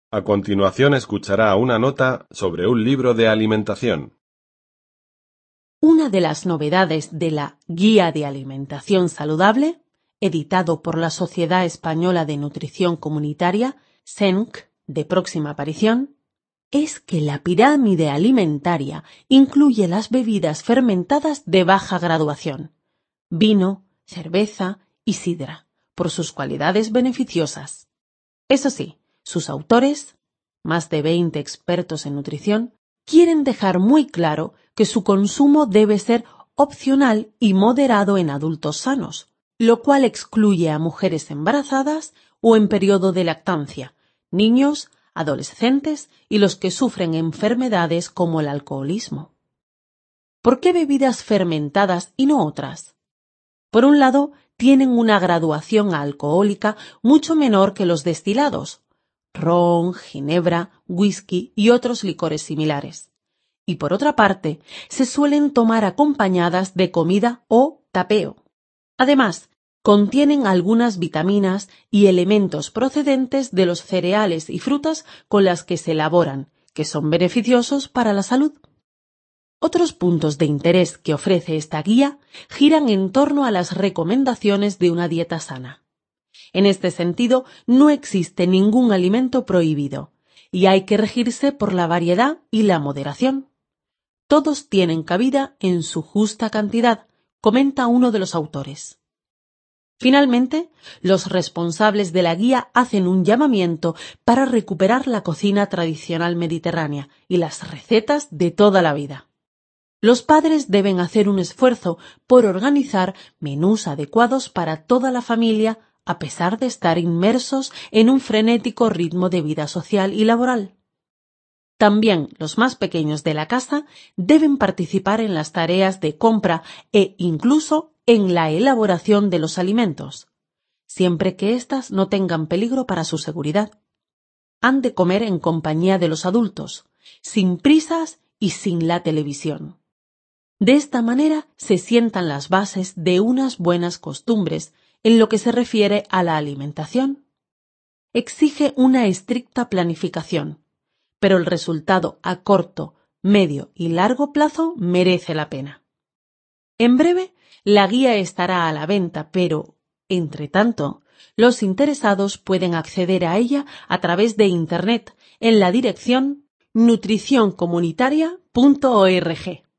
A continuación escuchará una nota sobre un libro de alimentación. Una de las novedades de la Guía de Alimentación Saludable, editado por la Sociedad Española de Nutrición Comunitaria, SENC, de próxima aparición, es que la pirámide alimentaria incluye las bebidas fermentadas de baja graduación, vino, cerveza y sidra, por sus cualidades beneficiosas. Eso sí, sus autores, más de 20 expertos en nutrición, quieren dejar muy claro que su consumo debe ser opcional y moderado en adultos sanos, lo cual excluye a mujeres embarazadas o en periodo de lactancia, niños, adolescentes y los que sufren enfermedades como el alcoholismo. ¿Por qué bebidas fermentadas y no otras? Por un lado, tienen una graduación alcohólica mucho menor que los destilados, ron, ginebra, whisky y otros licores similares. Y por otra parte, se suelen tomar acompañadas de comida o tapeo. Además, contienen algunas vitaminas y elementos procedentes de los cereales y frutas con las que se elaboran, que son beneficiosos para la salud. Otros puntos de interés que ofrece esta guía giran en torno a las recomendaciones de una dieta sana. En este sentido, no existe ningún alimento prohibido, y hay que regirse por la variedad y la moderación. Todos tienen cabida en su justa cantidad, comenta uno de los autores. Finalmente, los responsables de la guía hacen un llamamiento para recuperar la cocina tradicional mediterránea y las recetas de toda la vida. Los padres deben hacer un esfuerzo por organizar menús adecuados para toda la familia a pesar de estar inmersos en un frenético ritmo de vida social y laboral. También los más pequeños de la casa deben participar en las tareas de compra e incluso en la elaboración de los alimentos, siempre que éstas no tengan peligro para su seguridad. Han de comer en compañía de los adultos, sin prisas y sin la televisión. De esta manera se sientan las bases de unas buenas costumbres en lo que se refiere a la alimentación. Exige una estricta planificación, pero el resultado a corto, medio y largo plazo merece la pena. En breve, la guía estará a la venta, pero, entre tanto, los interesados pueden acceder a ella a través de Internet en la dirección nutricioncomunitaria.org.